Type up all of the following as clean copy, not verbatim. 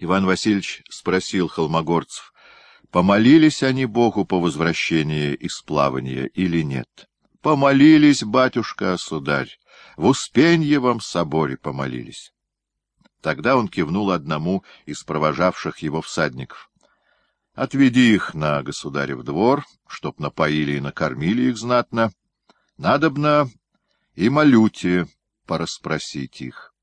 Иван Васильевич спросил холмогорцев, помолились они Богу по возвращении из плавания или нет. — Помолились, батюшка, сударь, в Успеньевом соборе помолились. Тогда он кивнул одному из провожавших его всадников. — Отведи их на государев двор, чтоб напоили и накормили их знатно. Надобно и молюте порасспросить их.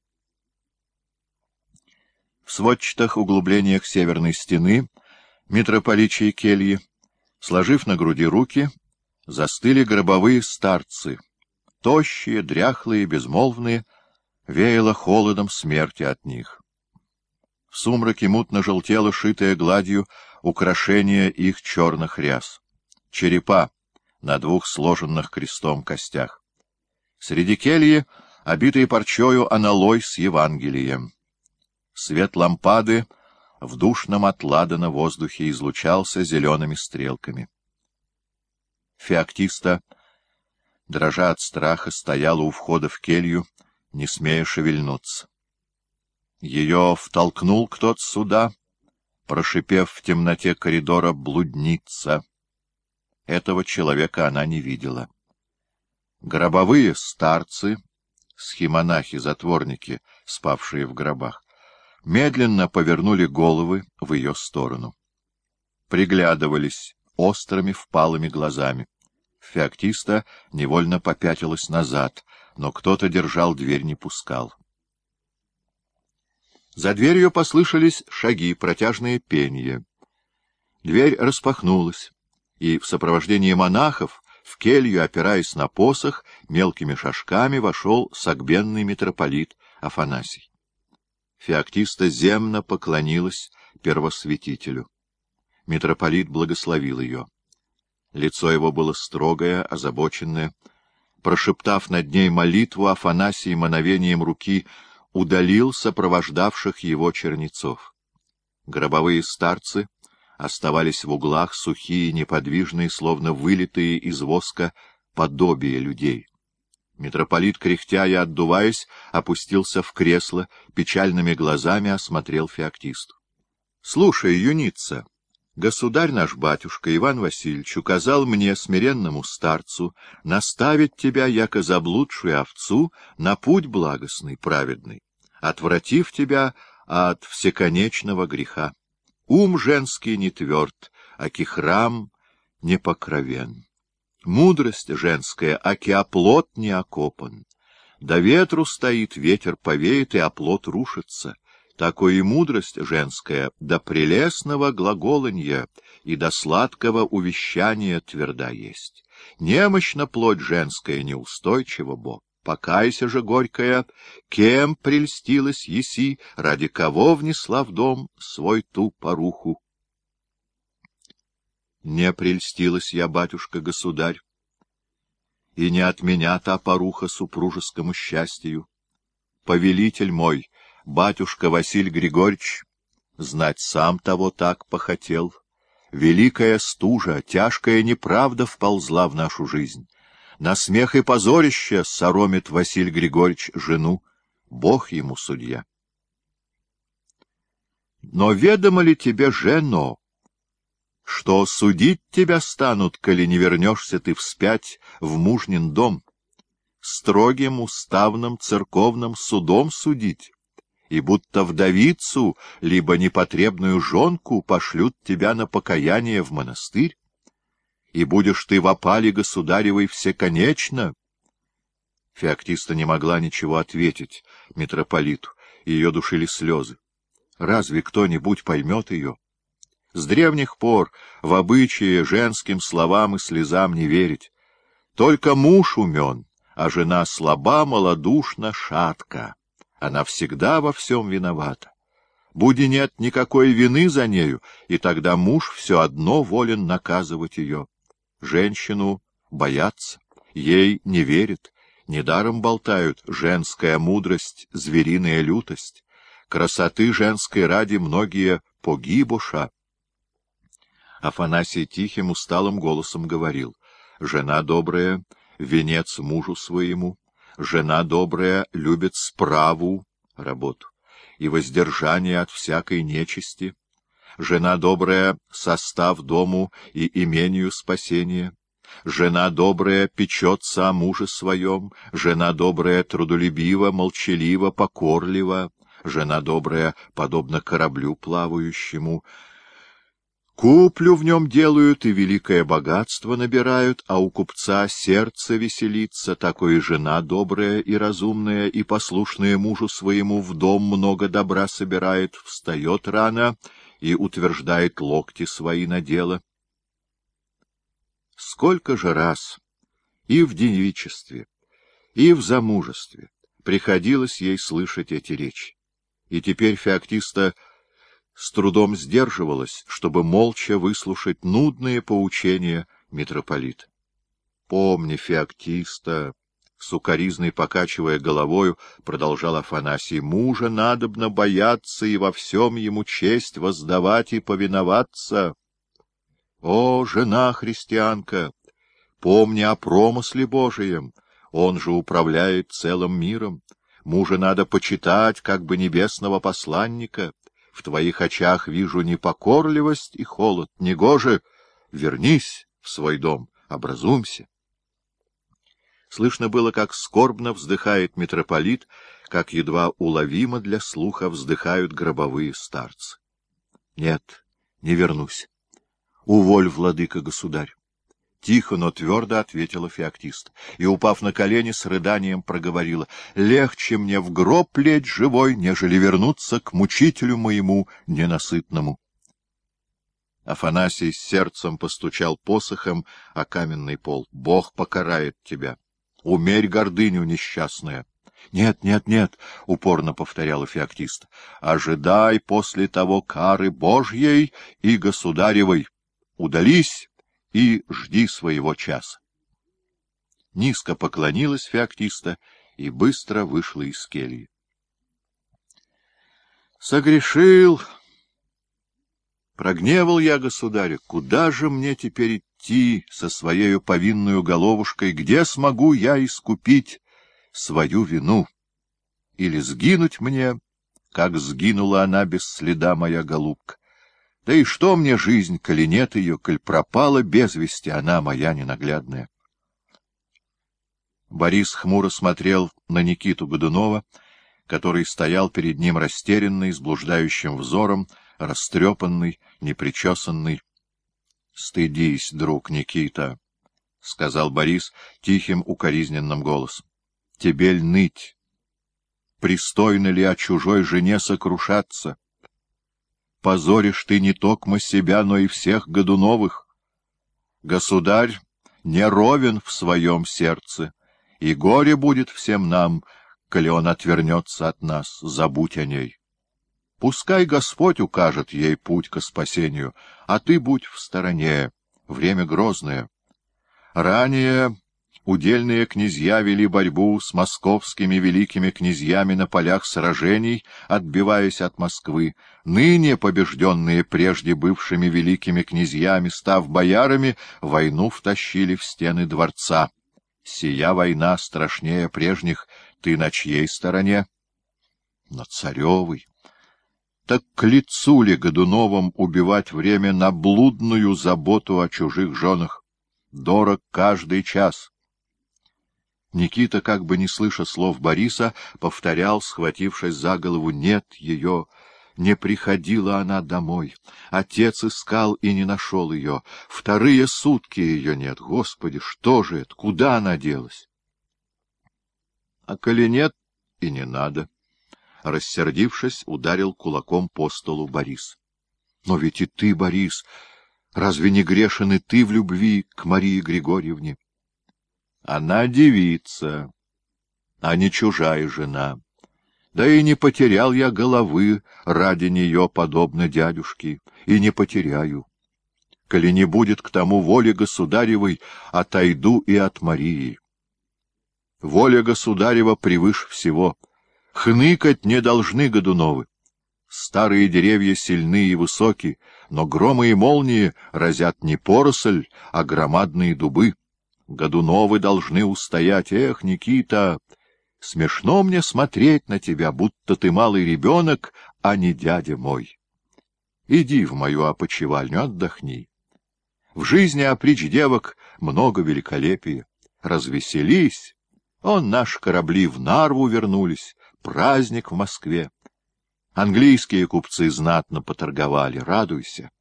В сводчатых углублениях северной стены митрополичьей кельи, сложив на груди руки, застыли гробовые старцы, тощие, дряхлые, безмолвные, веяло холодом смерти от них. В сумраке мутно желтело шитое гладью украшение их черных ряс, черепа на двух сложенных крестом костях. Среди кельи, обитые парчою, аналой с Евангелием. Свет лампады в душном от ладана воздухе излучался зелеными стрелками. Феоктиста, дрожа от страха, стояла у входа в келью, не смея шевельнуться. Ее втолкнул кто-то сюда, прошипев в темноте коридора «блудница». Этого человека она не видела. Гробовые старцы, схимонахи-затворники, спавшие в гробах, медленно повернули головы в ее сторону. Приглядывались острыми впалыми глазами. Феоктиста невольно попятилась назад, но кто-то держал дверь, не пускал. За дверью послышались шаги, протяжные пенье. Дверь распахнулась, и в сопровождении монахов в келью, опираясь на посох, мелкими шажками вошел согбенный митрополит Афанасий. Феоктиста земно поклонилась первосвятителю. Митрополит благословил ее. Лицо его было строгое, озабоченное. Прошептав над ней молитву, Афанасий мановением руки удалил сопровождавших его чернецов. Гробовые старцы оставались в углах, сухие, неподвижные, словно вылитые из воска подобие людей. Митрополит, кряхтя и отдуваясь, опустился в кресло, печальными глазами осмотрел Феоктисту. — Слушай, юница, государь наш батюшка Иван Васильевич указал мне, смиренному старцу, наставить тебя, яко заблудшую овцу, на путь благостный, праведный, отвратив тебя от всеконечного греха. Ум женский не тверд, аки храм непокровен. Мудрость женская, аки оплот не окопан. До ветру стоит, ветер повеет, и оплот рушится. Такой и мудрость женская до прелестного глаголанья и до сладкого увещания тверда есть. Немощна плоть женская, неустойчива бо. Покайся же, горькая, кем прельстилась еси, ради кого внесла в дом свой ту поруху. Не прельстилась я, батюшка-государь, и не от меня та поруха супружескому счастью. Повелитель мой, батюшка Василий Григорьевич, знать сам того так похотел. Великая стужа, тяжкая неправда вползла в нашу жизнь. На смех и позорище соромит Василий Григорьевич жену, Бог ему судья. Но ведомо ли тебе, жено, что судить тебя станут, коли не вернешься ты вспять в мужнин дом, строгим уставным церковным судом судить, и будто вдовицу, либо непотребную жонку пошлют тебя на покаяние в монастырь? И будешь ты в опале государевой всеконечно? Феоктиста не могла ничего ответить митрополиту, ее душили слезы. Разве кто-нибудь поймет ее? С древних пор в обычае женским словам и слезам не верить. Только муж умен, а жена слаба, малодушна, шатка. Она всегда во всем виновата. Буди нет никакой вины за нею, и тогда муж все одно волен наказывать ее. Женщину боятся, ей не верят, недаром болтают женская мудрость, звериная лютость. Красоты женской ради многие погибуша. Афанасий тихим, усталым голосом говорил: жена добрая — венец мужу своему, жена добрая любит справу, работу, и воздержание от всякой нечисти. Жена добрая — состав дому и имению спасения. Жена добрая печется о муже своем, жена добрая трудолюбива, молчалива, покорлива, жена добрая подобно кораблю плавающему. Куплю в нем делают и великое богатство набирают, а у купца сердце веселится, такой жена добрая и разумная и послушная мужу своему в дом много добра собирает, встает рано и утверждает локти свои на дело. Сколько же раз и в девичестве, и в замужестве приходилось ей слышать эти речи, и теперь Феоктиста с трудом сдерживалась, чтобы молча выслушать нудные поучения митрополита. — Помни, Феоктиста, — сукоризной покачивая головою, продолжал Афанасий, — мужа надобно бояться и во всем ему честь воздавать и повиноваться. О, жена христианка, помни о промысле Божием, он же управляет целым миром. Мужа надо почитать, как бы небесного посланника. В твоих очах вижу непокорливость и холод. Негоже, вернись в свой дом, образумся. Слышно было, как скорбно вздыхает митрополит, как едва уловимо для слуха вздыхают гробовые старцы. — Нет, не вернусь. Уволь, владыка государь. Тихо, но твердо ответила Феоктиста, и, упав на колени, с рыданием проговорила: — Легче мне в гроб лечь живой, нежели вернуться к мучителю моему ненасытному. Афанасий с сердцем постучал посохом о каменный пол. — Бог покарает тебя. Умерь гордыню, несчастная. — Нет, нет, нет, — упорно повторяла Феоктиста. — Ожидай после того кары Божьей и государевой. Удались и жди своего часа. Низко поклонилась Феоктиста и быстро вышла из кельи. Согрешил, прогневал я государя. Куда же мне теперь идти со своею повинную головушкой? Где смогу я искупить свою вину? Или сгинуть мне, как сгинула она без следа, моя голубка? Да и что мне жизнь, коли нет ее, коль пропала без вести она, моя ненаглядная? Борис хмуро смотрел на Никиту Годунова, который стоял перед ним растерянный, с блуждающим взором, растрепанный, непричесанный. — Стыдись, друг Никита, — сказал Борис тихим укоризненным голосом. — Тебе ль ныть? Пристойно ли о чужой жене сокрушаться? Позоришь ты не токмо себя, но и всех Годуновых. Государь не ровен в своем сердце, и горе будет всем нам, коли он отвернется от нас, забудь о ней. Пускай Господь укажет ей путь ко спасению, а ты будь в стороне, время грозное. Ранее удельные князья вели борьбу с московскими великими князьями на полях сражений, отбиваясь от Москвы. Ныне побежденные прежде бывшими великими князьями, став боярами, войну втащили в стены дворца. Сия война страшнее прежних. Ты на чьей стороне? На царевой. Так к лицу ли Годуновым убивать время на блудную заботу о чужих женах? Дорог каждый час. Никита, как бы не слыша слов Бориса, повторял, схватившись за голову: нет ее, не приходила она домой. Отец искал и не нашел ее. Вторые сутки ее нет. Господи, что же это? Куда она делась? А коли нет, и не надо. Рассердившись, ударил кулаком по столу Борис. Но ведь и ты, Борис, разве не грешен и ты в любви к Марии Григорьевне? Она девица, а не чужая жена. Да и не потерял я головы ради нее, подобно дядюшке, и не потеряю. Коли не будет к тому воли государевой, отойду и от Марии. Воля государева превыше всего. Хныкать не должны Годуновы. Старые деревья сильны и высоки, но громы и молнии разят не поросль, а громадные дубы. Годуновы должны устоять. Эх, Никита, Смешно мне смотреть на тебя, будто ты малый ребенок, а не дядя мой. Иди в мою опочивальню, отдохни. В жизни опричь девок много великолепия. Развеселись. Наши корабли в Нарву вернулись, праздник в Москве. Английские купцы знатно поторговали, радуйся.